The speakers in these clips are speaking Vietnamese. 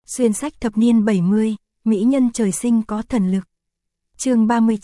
Xuyên sách thập niên 70, mỹ nhân trời sinh có thần lực. Chương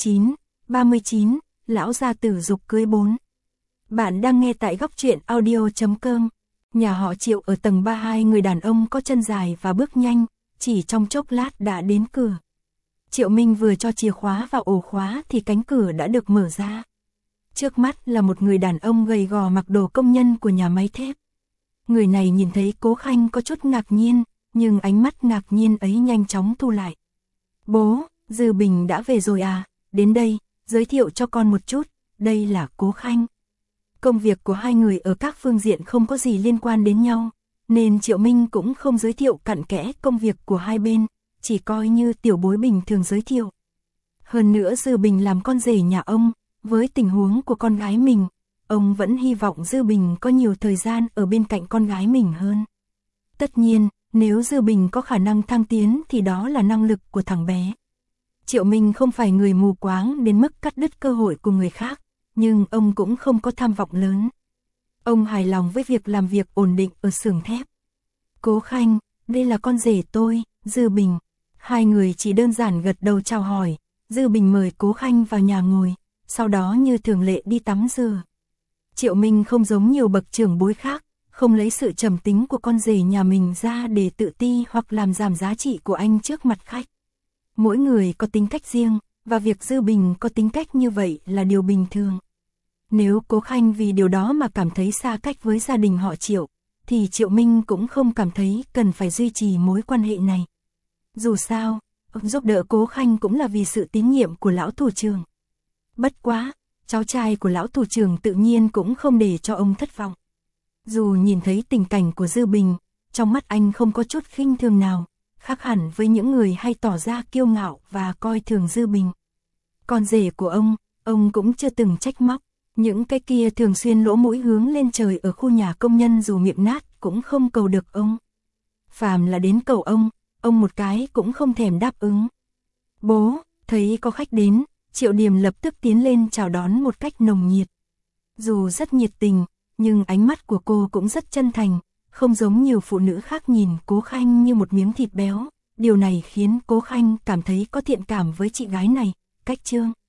39, lão gia tử dục cưới 4. Bạn đang nghe tại góc truyện audio.com. Nhà họ Triệu ở tầng 32, người đàn ông có chân dài và bước nhanh, chỉ trong chốc lát đã đến cửa. Triệu Minh vừa cho chìa khóa vào ổ khóa thì cánh cửa đã được mở ra. Trước mắt là một người đàn ông gầy gò mặc đồ công nhân của nhà máy thép. Người này nhìn thấy Cố Khanh có chút ngạc nhiên, nhưng ánh mắt ngạc nhiên ấy nhanh chóng thu lại. Bố, Dư Bình đã về rồi à? Đến đây, giới thiệu cho con một chút, đây là Cố Khanh. Công việc của hai người ở các phương diện không có gì liên quan đến nhau, nên Triệu Minh cũng không giới thiệu cặn kẽ công việc của hai bên, chỉ coi như tiểu bối bình thường giới thiệu. Hơn nữa Dư Bình làm con rể nhà ông, với tình huống của con gái mình, ông vẫn hy vọng Dư Bình có nhiều thời gian ở bên cạnh con gái mình hơn. Tất nhiên, nếu Dư Bình có khả năng thăng tiến thì đó là năng lực của thằng bé. Triệu Minh không phải người mù quáng đến mức cắt đứt cơ hội của người khác, nhưng ông cũng không có tham vọng lớn. Ông hài lòng với việc làm việc ổn định ở xưởng thép. Cố Khanh, đây là con rể tôi, Dư Bình. Hai người chỉ đơn giản gật đầu chào hỏi, Dư Bình mời Cố Khanh vào nhà ngồi, sau đó như thường lệ đi tắm rửa. Triệu Minh không giống nhiều bậc trưởng bối khác, không lấy sự trầm tính của con rể nhà mình ra để tự ti hoặc làm giảm giá trị của anh trước mặt khách. Mỗi người có tính cách riêng, và việc Dư Bình có tính cách như vậy là điều bình thường. Nếu Cố Khanh vì điều đó mà cảm thấy xa cách với gia đình họ Triệu, thì Triệu Minh cũng không cảm thấy cần phải duy trì mối quan hệ này. Dù sao, giúp đỡ Cố Khanh cũng là vì sự tín nhiệm của lão thủ trưởng. Bất quá, cháu trai của lão thủ trưởng tự nhiên cũng không để cho ông thất vọng. Dù nhìn thấy tình cảnh của Dư Bình, trong mắt anh không có chút khinh thường nào, khác hẳn với những người hay tỏ ra kiêu ngạo và coi thường Dư Bình. Con rể của ông cũng chưa từng trách móc, những cái kia thường xuyên lỗ mũi hướng lên trời ở khu nhà công nhân dù miệng nát cũng không cầu được ông. Phàm là đến cầu ông một cái cũng không thèm đáp ứng. Bố, thấy có khách đến, Triệu Điềm lập tức tiến lên chào đón một cách nồng nhiệt. Dù rất nhiệt tình, nhưng ánh mắt của cô cũng rất chân thành, không giống nhiều phụ nữ khác nhìn Cố Khanh như một miếng thịt béo. Điều này khiến Cố Khanh cảm thấy có thiện cảm với chị gái này. Cách chương